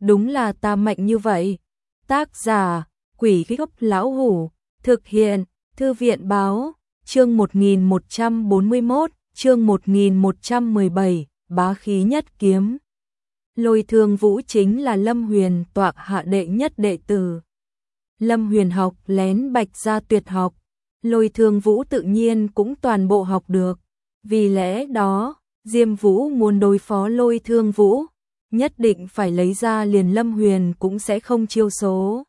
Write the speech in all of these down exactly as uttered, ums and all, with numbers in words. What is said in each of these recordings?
đúng là ta mạnh như vậy. Tác giả, Quỷ Gốc Lão Hủ, thực hiện, Thư viện Báo, chương một nghìn một trăm bốn mươi mốt, chương một nghìn một trăm mười bảy, bá khí nhất kiếm. Lôi Thương Vũ chính là Lâm Huyền tọa hạ đệ nhất đệ tử. Lâm Huyền học lén Bạch gia tuyệt học, Lôi Thương Vũ tự nhiên cũng toàn bộ học được. Vì lẽ đó, Diêm Vũ muốn đối phó Lôi Thương Vũ, nhất định phải lấy ra liền Lâm Huyền cũng sẽ không chiêu số.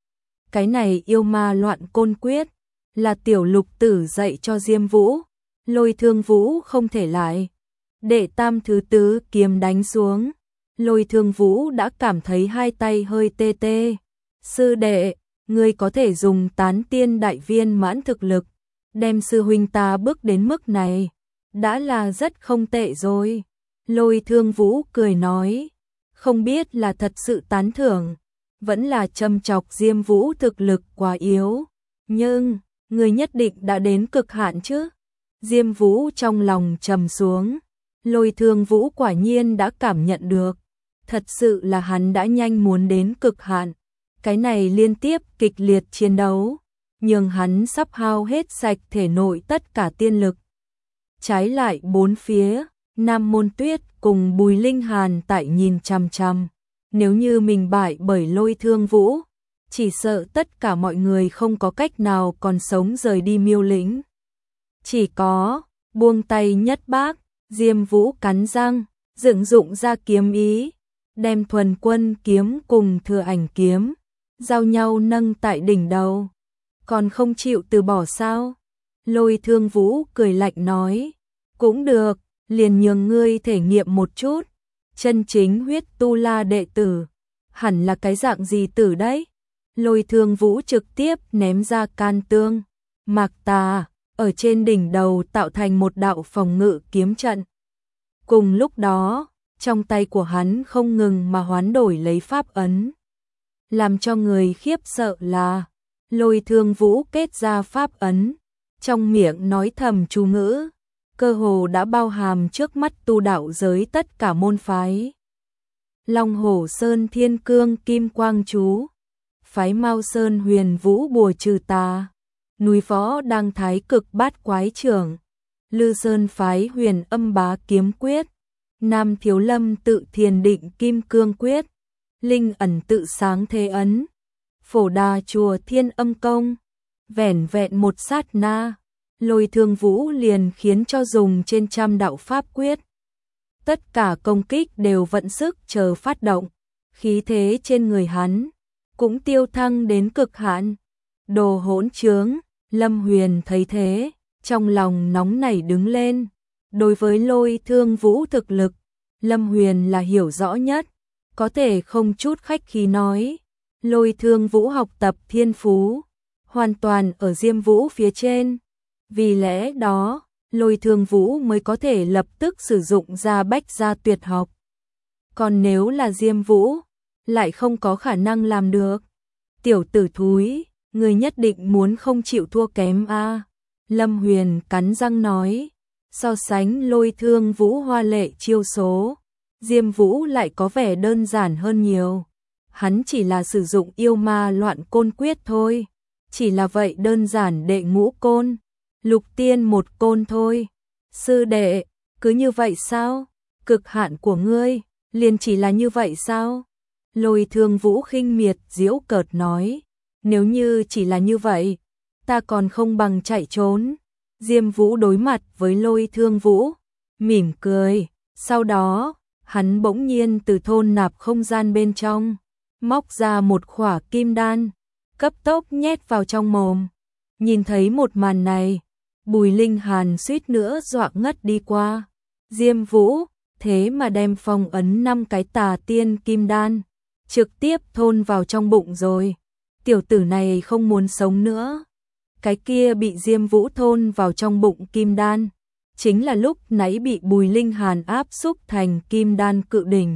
Cái này yêu ma loạn côn quyết, là tiểu lục tử dạy cho Diêm Vũ, Lôi Thương Vũ không thể lại. Đệ tam thứ tứ kiếm đánh xuống, Lôi Thương Vũ đã cảm thấy hai tay hơi tê tê. Sư đệ, ngươi có thể dùng tán tiên đại viên mãn thực lực, đem sư huynh ta bước đến mức này, đã là rất không tệ rồi. Lôi Thương Vũ cười nói, không biết là thật sự tán thưởng, vẫn là châm chọc Diêm Vũ thực lực quá yếu, nhưng người nhất định đã đến cực hạn chứ. Diêm Vũ trong lòng trầm xuống, Lôi Thương Vũ quả nhiên đã cảm nhận được, thật sự là hắn đã nhanh muốn đến cực hạn. Cái này liên tiếp kịch liệt chiến đấu, nhưng hắn sắp hao hết sạch thể nội tất cả tiên lực. Trái lại bốn phía, Nam Môn Tuyết cùng Bùi Linh Hàn tại nhìn chằm chằm, nếu như mình bại bởi Lôi Thương Vũ, chỉ sợ tất cả mọi người không có cách nào còn sống rời đi Miêu Lĩnh. Chỉ có buông tay nhất bác, Diêm Vũ cắn răng, dựng dụng ra kiếm ý, đem Thuần Quân kiếm cùng Thừa Ảnh kiếm giao nhau nâng tại đỉnh đầu. Còn không chịu từ bỏ sao? Lôi Thương Vũ cười lạnh nói, cũng được, liền nhường ngươi thể nghiệm một chút, chân chính huyết tu la đệ tử, hẳn là cái dạng gì tử đấy? Lôi Thương Vũ trực tiếp ném ra can tương, mạc tà, ở trên đỉnh đầu tạo thành một đạo phòng ngự kiếm trận. Cùng lúc đó, trong tay của hắn không ngừng mà hoán đổi lấy pháp ấn. Làm cho người khiếp sợ là, Lôi Thương Vũ kết ra pháp ấn, trong miệng nói thầm chú ngữ, cơ hồ đã bao hàm trước mắt tu đạo giới tất cả môn phái. Long Hổ Sơn Thiên Cương Kim Quang chú, phái Mao Sơn Huyền Vũ Bùa Trừ Tà, núi Phó Đăng Thái Cực Bát Quái Trưởng, Lư Sơn phái Huyền Âm Bá Kiếm Quyết, Nam Thiếu Lâm Tự Thiền Định Kim Cương Quyết, Linh Ẩn Tự Sáng Thế Ấn, Phổ Đà Chùa Thiên Âm Công. Vẻn vẹn một sát na, Lôi Thương Vũ liền khiến cho dùng trên trăm đạo pháp quyết. Tất cả công kích đều vận sức chờ phát động, khí thế trên người hắn cũng tiêu thăng đến cực hạn. Đồ hỗn trướng, Lâm Huyền thấy thế, trong lòng nóng nảy đứng lên. Đối với Lôi Thương Vũ thực lực, Lâm Huyền là hiểu rõ nhất, có thể không chút khách khí nói, Lôi Thương Vũ học tập thiên phú hoàn toàn ở Diêm Vũ phía trên. Vì lẽ đó, Lôi Thương Vũ mới có thể lập tức sử dụng ra Bách gia tuyệt học. Còn nếu là Diêm Vũ, lại không có khả năng làm được. Tiểu tử thúi, người nhất định muốn không chịu thua kém a. À? Lâm Huyền cắn răng nói, so sánh Lôi Thương Vũ hoa lệ chiêu số, Diêm Vũ lại có vẻ đơn giản hơn nhiều. Hắn chỉ là sử dụng yêu ma loạn côn quyết thôi, chỉ là vậy đơn giản đệ ngũ côn, lục tiên một côn thôi. Sư đệ, cứ như vậy sao? Cực hạn của ngươi liền chỉ là như vậy sao? Lôi Thương Vũ khinh miệt giễu cợt nói, nếu như chỉ là như vậy, ta còn không bằng chạy trốn. Diêm Vũ đối mặt với Lôi Thương Vũ, mỉm cười, sau đó, hắn bỗng nhiên từ thôn nạp không gian bên trong, móc ra một khỏa kim đan, cấp tốc nhét vào trong mồm. Nhìn thấy một màn này, Bùi Linh Hàn suýt nữa dọa ngất đi qua. Diêm Vũ, thế mà đem phong ấn năm cái tà tiên kim đan, trực tiếp thôn vào trong bụng rồi. Tiểu tử này không muốn sống nữa. Cái kia bị Diêm Vũ thôn vào trong bụng kim đan, chính là lúc nãy bị Bùi Linh Hàn áp xúc thành kim đan cự đỉnh.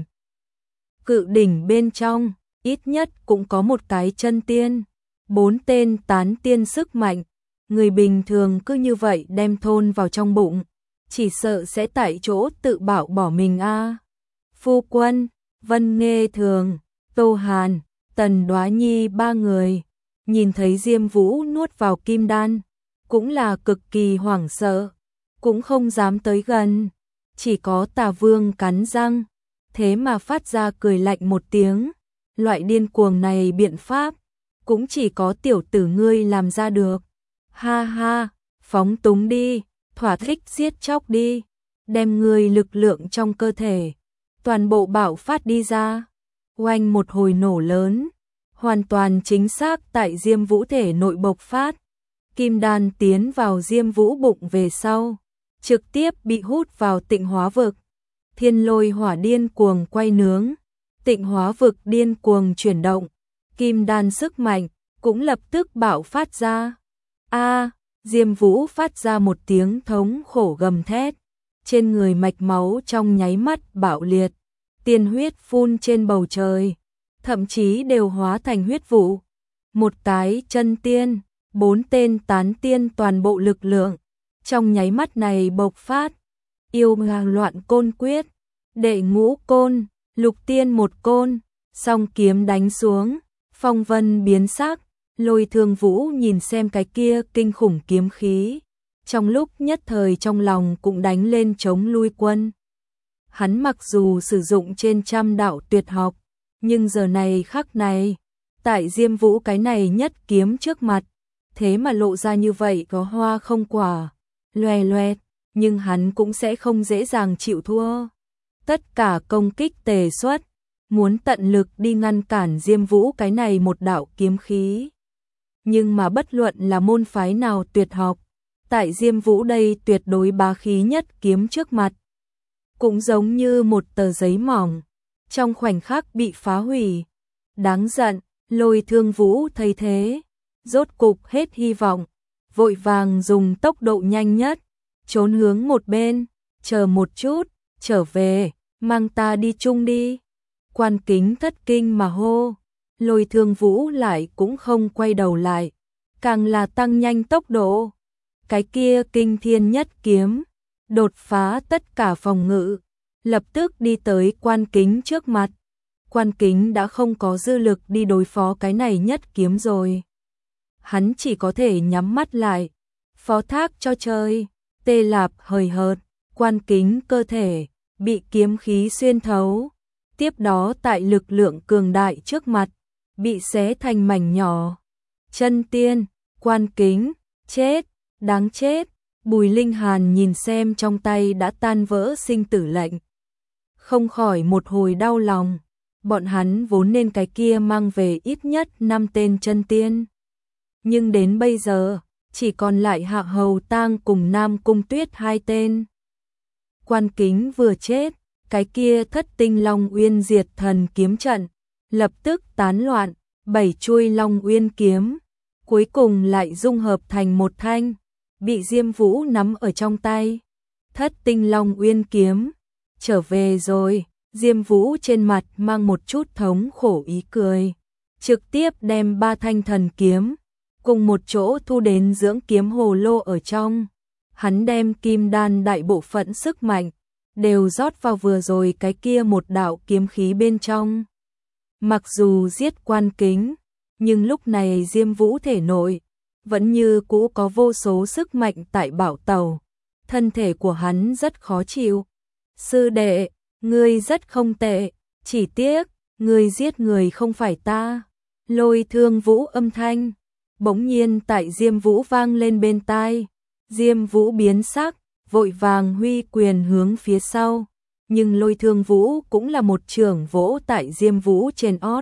Cự đỉnh bên trong, ít nhất cũng có một cái chân tiên, bốn tên tán tiên sức mạnh. Người bình thường cứ như vậy đem thôn vào trong bụng, chỉ sợ sẽ tại chỗ tự bảo bỏ mình a. À. Phu quân, Vân Nghê Thường, Tô Hàn, Tần Đoá Nhi ba người, nhìn thấy Diêm Vũ nuốt vào kim đan, cũng là cực kỳ hoảng sợ, cũng không dám tới gần, chỉ có Tà Vương cắn răng, thế mà phát ra cười lạnh một tiếng, loại điên cuồng này biện pháp, cũng chỉ có tiểu tử ngươi làm ra được. Ha ha, phóng túng đi, thỏa thích giết chóc đi, đem ngươi lực lượng trong cơ thể, toàn bộ bạo phát đi ra. Oanh một hồi nổ lớn, hoàn toàn chính xác tại Diêm Vũ thể nội bộc phát. Kim đan tiến vào Diêm Vũ bụng về sau, trực tiếp bị hút vào Tịnh Hóa vực. Thiên Lôi Hỏa điên cuồng quay nướng, Tịnh Hóa vực điên cuồng chuyển động, kim đan sức mạnh cũng lập tức bạo phát ra. A, Diêm Vũ phát ra một tiếng thống khổ gầm thét, trên người mạch máu trong nháy mắt bạo liệt, tiên huyết phun trên bầu trời, thậm chí đều hóa thành huyết vụ. Một cái chân tiên, bốn tên tán tiên toàn bộ lực lượng, trong nháy mắt này bộc phát. Yêu ngàng loạn côn quyết, đệ ngũ côn, lục tiên một côn, song kiếm đánh xuống, phong vân biến sắc. Lôi Thương Vũ nhìn xem cái kia kinh khủng kiếm khí, trong lúc nhất thời trong lòng cũng đánh lên chống lui quân. Hắn mặc dù sử dụng trên trăm đạo tuyệt học, nhưng giờ này khắc này, tại Diêm Vũ cái này nhất kiếm trước mặt, thế mà lộ ra như vậy có hoa không quả, loè loẹt, nhưng hắn cũng sẽ không dễ dàng chịu thua. Tất cả công kích tề xuất, muốn tận lực đi ngăn cản Diêm Vũ cái này một đạo kiếm khí. Nhưng mà bất luận là môn phái nào tuyệt học, tại Diêm Vũ đây tuyệt đối bá khí nhất kiếm trước mặt, cũng giống như một tờ giấy mỏng, trong khoảnh khắc bị phá hủy. Đáng giận, Lôi Thương Vũ thấy thế, rốt cục hết hy vọng, vội vàng dùng tốc độ nhanh nhất, trốn hướng một bên, chờ một chút, trở về, mang ta đi chung đi. Quan Kính thất kinh mà hô, Lôi Thương Vũ lại cũng không quay đầu lại, càng là tăng nhanh tốc độ. Cái kia kinh thiên nhất kiếm, đột phá tất cả phòng ngự, lập tức đi tới Quan Kính trước mặt. Quan Kính đã không có dư lực đi đối phó cái này nhất kiếm rồi. Hắn chỉ có thể nhắm mắt lại, phó thác cho chơi. Tê Lạp hời hợt, Quan Kính cơ thể bị kiếm khí xuyên thấu, tiếp đó tại lực lượng cường đại trước mặt, bị xé thành mảnh nhỏ. Chân tiên, Quan Kính, chết, đáng chết. Bùi Linh Hàn nhìn xem trong tay đã tan vỡ sinh tử lệnh, không khỏi một hồi đau lòng. Bọn hắn vốn nên cái kia mang về ít nhất năm tên chân tiên, nhưng đến bây giờ chỉ còn lại Hạ Hầu Tang cùng Nam Cung Tuyết hai tên. Quan Kính vừa chết, cái kia Thất Tinh Long Uyên Diệt Thần kiếm trận lập tức tán loạn, bảy chuôi Long Uyên kiếm cuối cùng lại dung hợp thành một thanh, bị Diêm Vũ nắm ở trong tay. Thất Tinh Long Uyên kiếm trở về rồi. Diêm Vũ trên mặt mang một chút thống khổ ý cười, trực tiếp đem ba thanh thần kiếm cùng một chỗ thu đến dưỡng kiếm hồ lô ở trong. Hắn đem kim đan đại bộ phận sức mạnh đều rót vào vừa rồi cái kia một đạo kiếm khí bên trong. Mặc dù giết Quan Kính, nhưng lúc này Diêm Vũ thể nội vẫn như cũ có vô số sức mạnh tại bảo tẩu, thân thể của hắn rất khó chịu. Sư đệ, ngươi rất không tệ, chỉ tiếc, ngươi giết người không phải ta. Lôi Thương Vũ âm thanh bỗng nhiên tại Diêm Vũ vang lên bên tai. Diêm Vũ biến sắc, vội vàng huy quyền hướng phía sau, nhưng Lôi Thương Vũ cũng là một chưởng vỗ tại Diêm Vũ trên ót,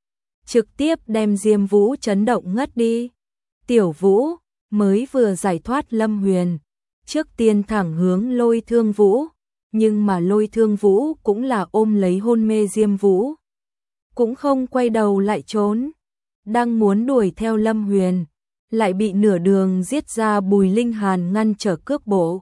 trực tiếp đem Diêm Vũ chấn động ngất đi. Tiểu Vũ mới vừa giải thoát Lâm Huyền, trước tiên thẳng hướng Lôi Thương Vũ, nhưng mà Lôi Thương Vũ cũng là ôm lấy hôn mê Diêm Vũ, cũng không quay đầu lại trốn, đang muốn đuổi theo Lâm Huyền, lại bị nửa đường giết ra Bùi Linh Hàn ngăn trở cước bộ.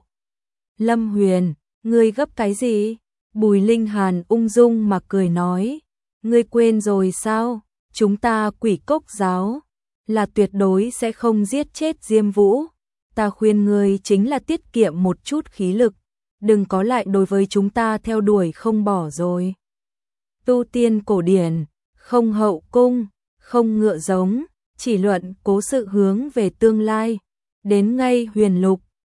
Lâm Huyền, ngươi gấp cái gì? Bùi Linh Hàn ung dung mà cười nói, ngươi quên rồi sao? Chúng ta Quỷ Cốc giáo là tuyệt đối sẽ không giết chết Diêm Vũ. Ta khuyên ngươi chính là tiết kiệm một chút khí lực, đừng có lại đối với chúng ta theo đuổi không bỏ rồi. Tu tiên cổ điển, không hậu cung, không ngựa giống, chỉ luận cố sự hướng về tương lai. Đến ngay Huyền Lục,